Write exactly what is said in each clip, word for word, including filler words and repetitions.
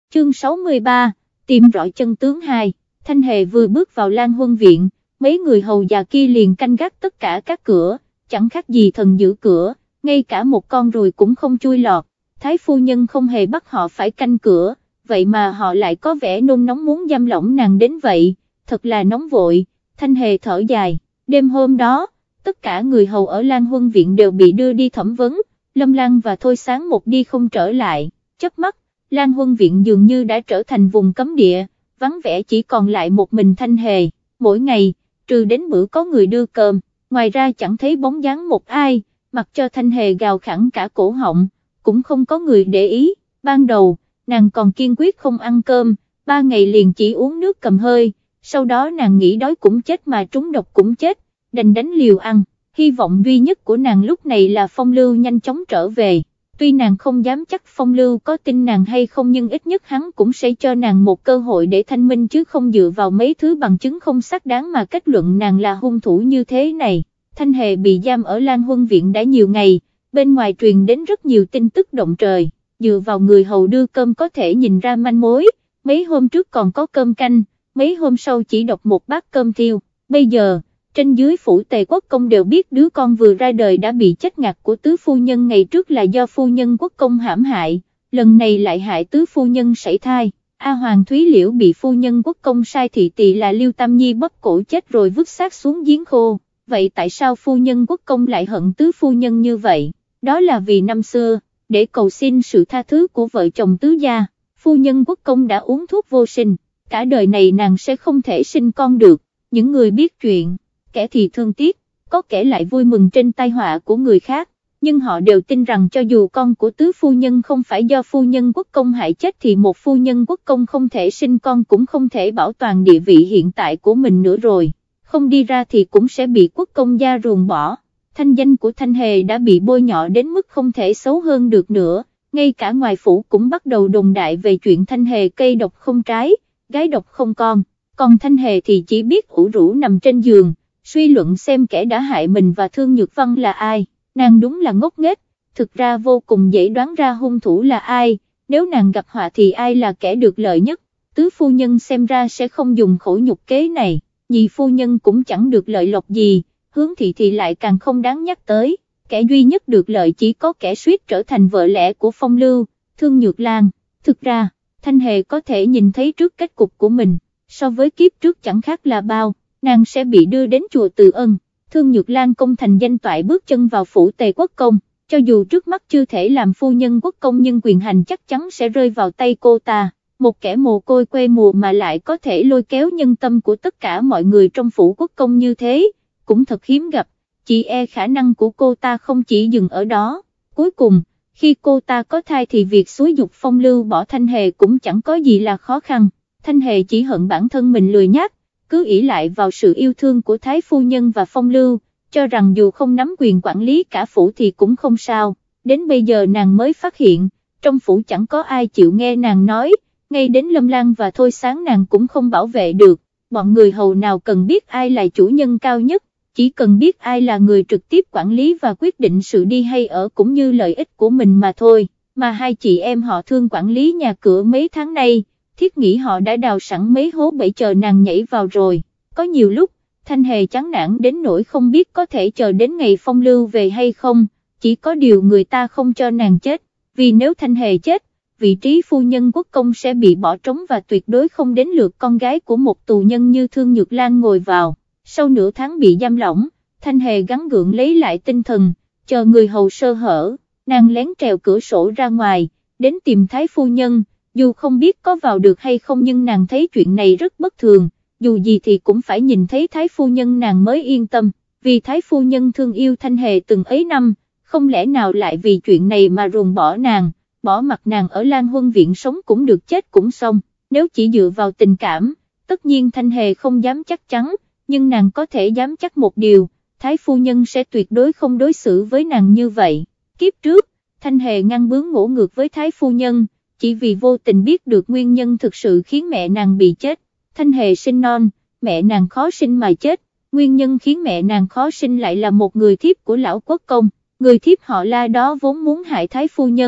chương sáu mươi ba, tìm rõ chân tướng hai. Thanh Hề vừa bước vào Lan Huân viện, mấy người hầu già kia liền canh gác tất cả các cửa, chẳng khác gì thần giữ cửa, ngay cả một con ruồi cũng không chui lọt. Thái phu nhân không hề bắt họ phải canh cửa, vậy mà họ lại có vẻ nôn nóng muốn giam lỏng nàng đến vậy, thật là nóng vội. Thanh Hề thở dài. Đêm hôm đó, tất cả người hầu ở Lan Huân viện đều bị đưa đi thẩm vấn, Lâm Lan và Thôi Sáng một đi không trở lại. Chớp mắt, Lan Huân viện dường như đã trở thành vùng cấm địa, vắng vẻ chỉ còn lại một mình Thanh Hề. Mỗi ngày, trừ đến bữa có người đưa cơm, ngoài ra chẳng thấy bóng dáng một ai, mặc cho Thanh Hề gào khẳng cả cổ họng, cũng không có người để ý. Ban đầu, nàng còn kiên quyết không ăn cơm, ba ngày liền chỉ uống nước cầm hơi, sau đó nàng nghĩ đói cũng chết mà trúng độc cũng chết, đành đánh liều ăn. Hy vọng duy nhất của nàng lúc này là Phong Lưu nhanh chóng trở về. Tuy nàng không dám chắc Phong Lưu có tin nàng hay không, nhưng ít nhất hắn cũng sẽ cho nàng một cơ hội để thanh minh, chứ không dựa vào mấy thứ bằng chứng không xác đáng mà kết luận nàng là hung thủ như thế này. Thanh Hề bị giam ở Lan Huân viện đã nhiều ngày, bên ngoài truyền đến rất nhiều tin tức động trời, dựa vào người hầu đưa cơm có thể nhìn ra manh mối, mấy hôm trước còn có cơm canh, mấy hôm sau chỉ đọc một bát cơm thiêu. Bây giờ, trên dưới phủ Tề Quốc Công đều biết đứa con vừa ra đời đã bị chết ngạt của tứ phu nhân ngày trước là do phu nhân Quốc Công hãm hại, lần này lại hại tứ phu nhân sảy thai. A Hoàng Thúy Liễu bị phu nhân Quốc Công sai thị tỳ là Liêu Tam Nhi bóp cổ chết rồi vứt xác xuống giếng khô. Vậy tại sao phu nhân Quốc Công lại hận tứ phu nhân như vậy? Đó là vì năm xưa, để cầu xin sự tha thứ của vợ chồng tứ gia, phu nhân Quốc Công đã uống thuốc vô sinh, cả đời này nàng sẽ không thể sinh con được. Những người biết chuyện, kẻ thì thương tiếc, có kẻ lại vui mừng trên tai họa của người khác, nhưng họ đều tin rằng cho dù con của tứ phu nhân không phải do phu nhân Quốc Công hại chết thì một phu nhân Quốc Công không thể sinh con cũng không thể bảo toàn địa vị hiện tại của mình nữa rồi, không đi ra thì cũng sẽ bị Quốc Công gia ruồng bỏ. Thanh danh của Thanh Hề đã bị bôi nhọ đến mức không thể xấu hơn được nữa, ngay cả ngoài phủ cũng bắt đầu đồn đại về chuyện Thanh Hề cây độc không trái, gái độc không con, còn Thanh Hề thì chỉ biết ủ rũ nằm trên giường, suy luận xem kẻ đã hại mình và Thương Nhược Văn là ai. Nàng đúng là ngốc nghếch, thực ra vô cùng dễ đoán ra hung thủ là ai, nếu nàng gặp họa thì ai là kẻ được lợi nhất. Tứ phu nhân xem ra sẽ không dùng khổ nhục kế này, nhị phu nhân cũng chẳng được lợi lộc gì, Hướng thị thì lại càng không đáng nhắc tới, kẻ duy nhất được lợi chỉ có kẻ suýt trở thành vợ lẽ của Phong Lưu, Thương Nhược Lan. Thực ra, Thanh Hề có thể nhìn thấy trước kết cục của mình, so với kiếp trước chẳng khác là bao, nàng sẽ bị đưa đến chùa Từ Ân. Thương Nhược Lan công thành danh toại bước chân vào phủ Tề Quốc Công, cho dù trước mắt chưa thể làm phu nhân Quốc Công nhưng quyền hành chắc chắn sẽ rơi vào tay cô ta, một kẻ mồ côi quê mùa mà lại có thể lôi kéo nhân tâm của tất cả mọi người trong phủ Quốc Công như thế, cũng thật hiếm gặp. Chỉ e khả năng của cô ta không chỉ dừng ở đó. Cuối cùng, khi cô ta có thai thì việc xúi dục Phong Lưu bỏ Thanh Hề cũng chẳng có gì là khó khăn. Thanh Hề chỉ hận bản thân mình lười nhác, cứ ỷ lại vào sự yêu thương của Thái phu nhân và Phong Lưu, cho rằng dù không nắm quyền quản lý cả phủ thì cũng không sao. Đến bây giờ nàng mới phát hiện, trong phủ chẳng có ai chịu nghe nàng nói, ngay đến Lâm Lan và Thôi Sáng nàng cũng không bảo vệ được. Bọn người hầu nào cần biết ai là chủ nhân cao nhất, chỉ cần biết ai là người trực tiếp quản lý và quyết định sự đi hay ở cũng như lợi ích của mình mà thôi. Mà hai chị em họ Thương quản lý nhà cửa mấy tháng nay, thiết nghĩ họ đã đào sẵn mấy hố bẫy chờ nàng nhảy vào rồi. Có nhiều lúc, Thanh Hề chán nản đến nỗi không biết có thể chờ đến ngày Phong Lưu về hay không, chỉ có điều người ta không cho nàng chết, vì nếu Thanh Hề chết, vị trí phu nhân Quốc Công sẽ bị bỏ trống và tuyệt đối không đến lượt con gái của một tù nhân như Thương Nhược Lan ngồi vào. Sau nửa tháng bị giam lỏng, Thanh Hề gắng gượng lấy lại tinh thần, chờ người hầu sơ hở, nàng lén trèo cửa sổ ra ngoài, đến tìm Thái phu nhân, dù không biết có vào được hay không nhưng nàng thấy chuyện này rất bất thường, dù gì thì cũng phải nhìn thấy Thái phu nhân nàng mới yên tâm, vì Thái phu nhân thương yêu Thanh Hề từng ấy năm, không lẽ nào lại vì chuyện này mà ruồng bỏ nàng, bỏ mặt nàng ở Lan Huân viện sống cũng được chết cũng xong. Nếu chỉ dựa vào tình cảm, tất nhiên Thanh Hề không dám chắc chắn, nhưng nàng có thể dám chắc một điều, Thái phu nhân sẽ tuyệt đối không đối xử với nàng như vậy. Kiếp trước, Thanh Hề ngăn bướng ngỗ ngược với Thái phu nhân, chỉ vì vô tình biết được nguyên nhân thực sự khiến mẹ nàng bị chết. Thanh Hề sinh non, mẹ nàng khó sinh mà chết, nguyên nhân khiến mẹ nàng khó sinh lại là một người thiếp của lão Quốc Công, người thiếp họ La đó vốn muốn hại Thái phu nhân,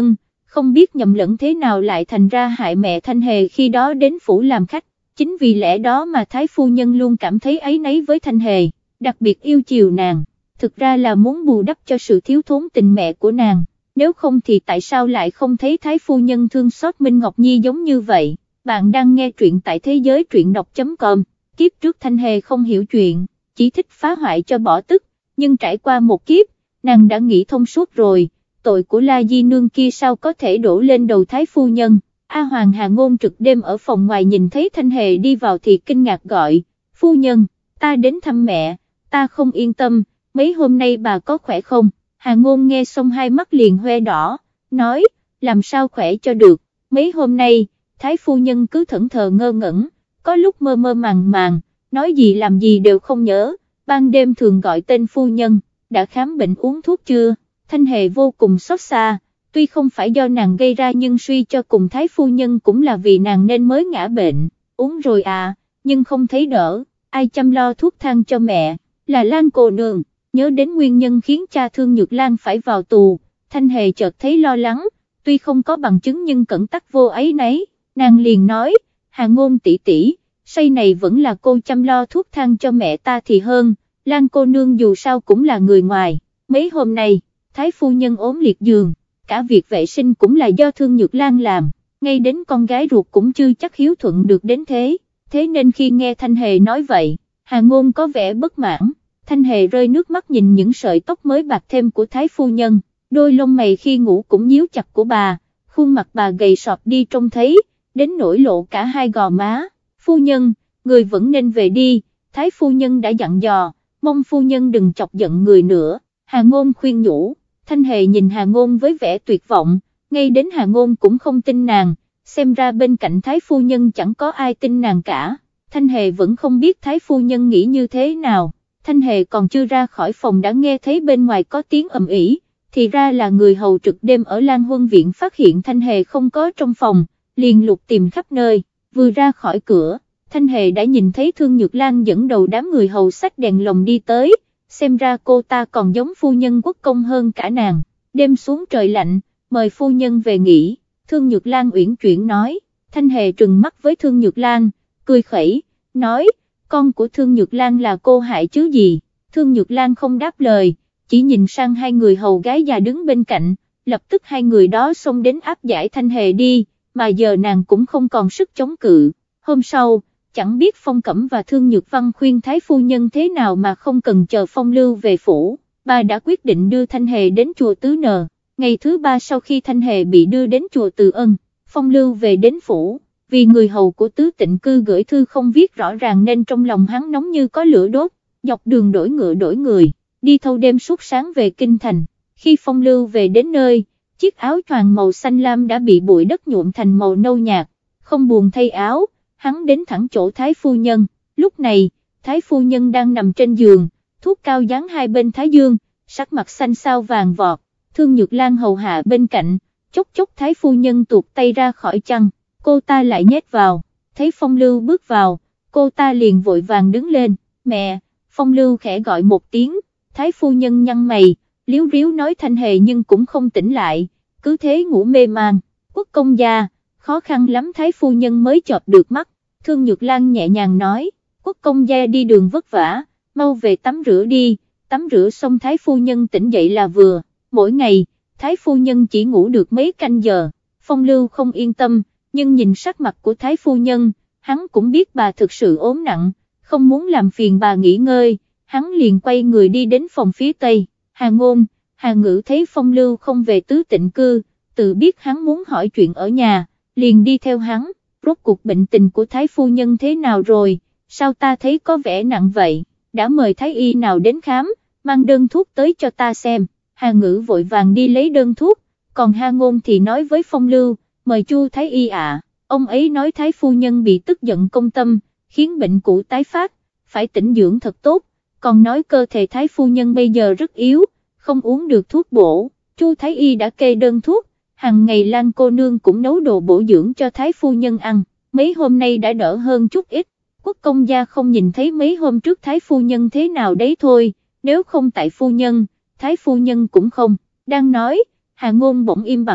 không biết nhầm lẫn thế nào lại thành ra hại mẹ Thanh Hề khi đó đến phủ làm khách, chính vì lẽ đó mà Thái phu nhân luôn cảm thấy áy náy với Thanh Hề, đặc biệt yêu chiều nàng, thực ra là muốn bù đắp cho sự thiếu thốn tình mẹ của nàng, nếu không thì tại sao lại không thấy Thái phu nhân thương xót Minh Ngọc Nhi giống như vậy. Bạn đang nghe truyện tại thế giới truyện đọc chấm com, kiếp trước Thanh Hề không hiểu chuyện, chỉ thích phá hoại cho bỏ tức, nhưng trải qua một kiếp, nàng đã nghĩ thông suốt rồi, tội của La Di Nương kia sao có thể đổ lên đầu Thái phu nhân. A Hoàng Hà Ngôn trực đêm ở phòng ngoài nhìn thấy Thanh Hề đi vào thì kinh ngạc gọi, phu nhân, ta đến thăm mẹ, ta không yên tâm, mấy hôm nay bà có khỏe không? Hà Ngôn nghe xong hai mắt liền hoe đỏ, nói, làm sao khỏe cho được, mấy hôm nay, Thái phu nhân cứ thẫn thờ ngơ ngẩn, có lúc mơ mơ màng màng, nói gì làm gì đều không nhớ, ban đêm thường gọi tên phu nhân, đã khám bệnh uống thuốc chưa? Thanh Hề vô cùng xót xa, tuy không phải do nàng gây ra nhưng suy cho cùng Thái phu nhân cũng là vì nàng nên mới ngã bệnh, uống rồi à, nhưng không thấy đỡ, ai chăm lo thuốc thang cho mẹ, là Lan cô nương. Nhớ đến nguyên nhân khiến cha Thương Nhược Lan phải vào tù, Thanh Hề chợt thấy lo lắng, tuy không có bằng chứng nhưng cẩn tắc vô ấy nấy, nàng liền nói, Hà Ngôn tỷ tỷ, say này vẫn là cô chăm lo thuốc thang cho mẹ ta thì hơn, Lan cô nương dù sao cũng là người ngoài, mấy hôm nay, Thái phu nhân ốm liệt giường, cả việc vệ sinh cũng là do Thương Nhược Lan làm, ngay đến con gái ruột cũng chưa chắc hiếu thuận được đến thế, thế nên khi nghe Thanh Hề nói vậy, Hà Ngôn có vẻ bất mãn. Thanh Hề rơi nước mắt nhìn những sợi tóc mới bạc thêm của Thái phu nhân, đôi lông mày khi ngủ cũng nhíu chặt của bà, khuôn mặt bà gầy sọp đi trông thấy, đến nỗi lộ cả hai gò má. Phu nhân, người vẫn nên về đi, Thái phu nhân đã dặn dò, mong phu nhân đừng chọc giận người nữa. Hà Ngôn khuyên nhủ, Thanh Hề nhìn Hà Ngôn với vẻ tuyệt vọng, ngay đến Hà Ngôn cũng không tin nàng, xem ra bên cạnh Thái phu nhân chẳng có ai tin nàng cả. Thanh Hề vẫn không biết Thái phu nhân nghĩ như thế nào. Thanh Hề còn chưa ra khỏi phòng đã nghe thấy bên ngoài có tiếng ầm ĩ, thì ra là người hầu trực đêm ở Lan Huân Viện phát hiện Thanh Hề không có trong phòng, liền lục tìm khắp nơi, vừa ra khỏi cửa, Thanh Hề đã nhìn thấy Thương Nhược Lan dẫn đầu đám người hầu xách đèn lồng đi tới, xem ra cô ta còn giống phu nhân quốc công hơn cả nàng. Đêm xuống trời lạnh, mời phu nhân về nghỉ, Thương Nhược Lan uyển chuyển nói. Thanh Hề trừng mắt với Thương Nhược Lan, cười khẩy, nói, con của Thương Nhược Lan là cô hại chứ gì. Thương Nhược Lan không đáp lời, chỉ nhìn sang hai người hầu gái già đứng bên cạnh, lập tức hai người đó xông đến áp giải Thanh Hề đi, mà giờ nàng cũng không còn sức chống cự. Hôm sau, chẳng biết Phong Cẩm và Thương Nhược Văn khuyên Thái phu nhân thế nào mà không cần chờ Phong Lưu về phủ, bà đã quyết định đưa Thanh Hề đến chùa Tứ Nờ. Ngày thứ ba sau khi Thanh Hề bị đưa đến chùa Từ Ân, Phong Lưu về đến phủ, vì người hầu của Tứ Tịnh Cư gửi thư không viết rõ ràng nên trong lòng hắn nóng như có lửa đốt, dọc đường đổi ngựa đổi người, đi thâu đêm suốt sáng về kinh thành. Khi Phong Lưu về đến nơi, chiếc áo choàng màu xanh lam đã bị bụi đất nhuộm thành màu nâu nhạt, không buồn thay áo, hắn đến thẳng chỗ Thái phu nhân. Lúc này, Thái phu nhân đang nằm trên giường, thuốc cao dán hai bên thái dương, sắc mặt xanh xao vàng vọt. Thương Nhược Lan hầu hạ bên cạnh, chốc chốc Thái phu nhân tuột tay ra khỏi chăn, cô ta lại nhét vào, thấy Phong Lưu bước vào, cô ta liền vội vàng đứng lên, mẹ. Phong Lưu khẽ gọi một tiếng, Thái phu nhân nhăn mày, liếu riếu nói Thanh Hề nhưng cũng không tỉnh lại, cứ thế ngủ mê man. Quốc công gia, khó khăn lắm Thái phu nhân mới chợp được mắt. Thương Nhược Lan nhẹ nhàng nói, quốc công gia đi đường vất vả, mau về tắm rửa đi, tắm rửa xong Thái phu nhân tỉnh dậy là vừa. Mỗi ngày, Thái phu nhân chỉ ngủ được mấy canh giờ. Phong Lưu không yên tâm, nhưng nhìn sắc mặt của Thái phu nhân, hắn cũng biết bà thực sự ốm nặng, không muốn làm phiền bà nghỉ ngơi, hắn liền quay người đi đến phòng phía tây. Hà Ngôn, Hà Ngữ thấy Phong Lưu không về Tứ Tịnh Cư, tự biết hắn muốn hỏi chuyện ở nhà, liền đi theo hắn. Rốt cuộc bệnh tình của Thái phu nhân thế nào rồi, sao ta thấy có vẻ nặng vậy, đã mời Thái y nào đến khám, mang đơn thuốc tới cho ta xem. Hà Ngữ vội vàng đi lấy đơn thuốc, còn Hà Ngôn thì nói với Phong Lưu, mời Chu Thái y ạ, ông ấy nói Thái phu nhân bị tức giận công tâm, khiến bệnh cũ tái phát, phải tĩnh dưỡng thật tốt, còn nói cơ thể Thái phu nhân bây giờ rất yếu, không uống được thuốc bổ. Chu Thái y đã kê đơn thuốc, hàng ngày Lan cô nương cũng nấu đồ bổ dưỡng cho Thái phu nhân ăn, mấy hôm nay đã đỡ hơn chút ít. Quốc công gia không nhìn thấy mấy hôm trước Thái phu nhân thế nào đấy thôi, nếu không tại phu nhân, Thái phu nhân cũng không. Đang nói, Hà Ngôn bỗng im bặt,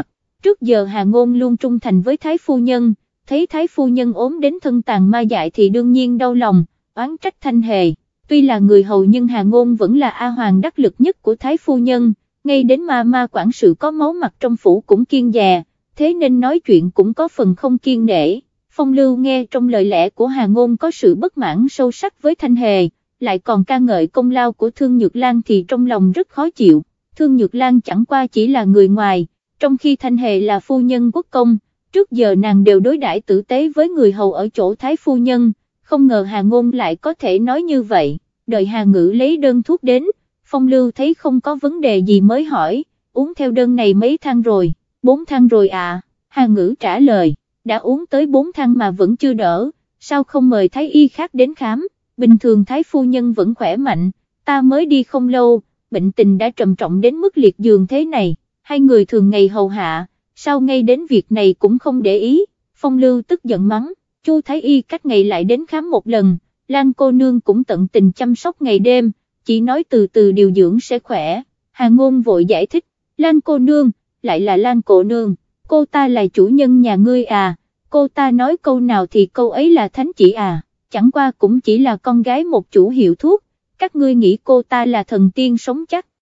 trước giờ Hà Ngôn luôn trung thành với Thái Phu Nhân, thấy Thái Phu Nhân ốm đến thân tàn ma dại thì đương nhiên đau lòng, oán trách Thanh Hề. Tuy là người hầu nhưng Hà Ngôn vẫn là A Hoàng đắc lực nhất của Thái Phu Nhân, ngay đến ma ma quản sự có máu mặt trong phủ cũng kiêng dè, thế nên nói chuyện cũng có phần không kiêng nể. Phong Lưu nghe trong lời lẽ của Hà Ngôn có sự bất mãn sâu sắc với Thanh Hề, lại còn ca ngợi công lao của Thương Nhược Lan thì trong lòng rất khó chịu. Thương Nhược Lan chẳng qua chỉ là người ngoài, trong khi Thanh Hề là phu nhân quốc công, trước giờ nàng đều đối đãi tử tế với người hầu ở chỗ Thái Phu Nhân, không ngờ Hà Ngôn lại có thể nói như vậy. Đợi Hà Ngữ lấy đơn thuốc đến, Phong Lưu thấy không có vấn đề gì mới hỏi, uống theo đơn này mấy thang rồi? Bốn thang rồi à? Hà Ngữ trả lời, đã uống tới bốn thang mà vẫn chưa đỡ, sao không mời Thái y khác đến khám? Bình thường Thái Phu Nhân vẫn khỏe mạnh, ta mới đi không lâu, bệnh tình đã trầm trọng đến mức liệt giường thế này, hai người thường ngày hầu hạ, sao ngay đến việc này cũng không để ý? Phong Lưu tức giận mắng, Chu Thái y cách ngày lại đến khám một lần, Lan cô nương cũng tận tình chăm sóc ngày đêm, chỉ nói từ từ điều dưỡng sẽ khỏe. Hà Ngôn vội giải thích, Lan cô nương, lại là Lan cô nương, cô ta là chủ nhân nhà ngươi à, cô ta nói câu nào thì câu ấy là thánh chỉ à, chẳng qua cũng chỉ là con gái một chủ hiệu thuốc, các ngươi nghĩ cô ta là thần tiên sống chắc.